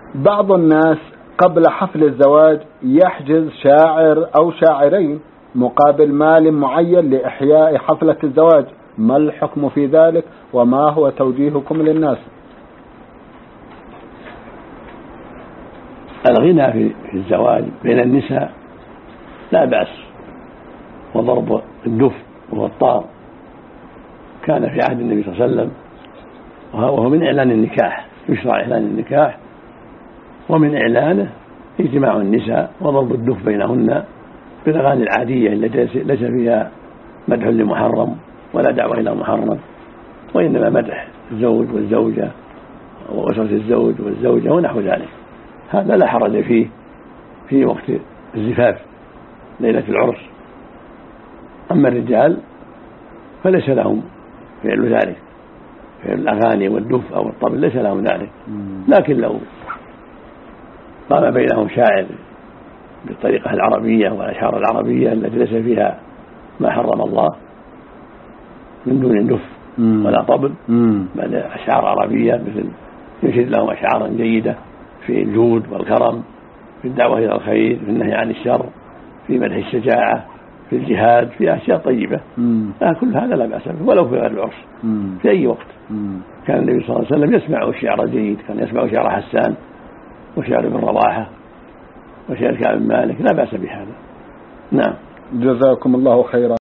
بعض الناس قبل حفل الزواج يحجز شاعر أو شاعرين مقابل مال معين لإحياء حفلة الزواج، ما الحكم في ذلك وما هو توجيهكم للناس؟ الغنى في الزواج بين النساء لا بأس، وضرب الدف والطار كان في عهد النبي صلى الله عليه وسلم، وهو من إعلان النكاح، يشرع إعلان النكاح، ومن إعلانه اجتماع النساء وضرب الدف بينهن بالأغاني العادية التي ليس فيها مدح لمحرم ولا دعوة إلى محرم، وإنما مدح الزوج والزوجة وأسرة الزوج والزوجة ونحو ذلك. هذا لا حرج فيه في وقت الزفاف ليلة العرس. أما الرجال فليس لهم فعل ذلك، فعل الأغاني والدف أو الطبل ليس لهم ذلك، لكن لو قام بينهم شاعر بالطريقة العربية والأشعار العربية التي ليس فيها ما حرم الله من دون دف ولا طبل، بل أشعار عربية مثل ينشد لهم أشعارا جيدة في الجود والكرم، في الدعوة إلى الخير، في النهي عن الشر، في مدح الشجاعة، في الجهاد، في أشياء طيبة، كل هذا لا بأس به ولو في غير العرس في أي وقت. كان النبي صلى الله عليه وسلم يسمع الشعر الجيد، كان يسمع شعر حسان وشعر ابن رواحة وشعر كعب بن مالك، لا بأس بهذا. نعم. جزاكم الله خيرا.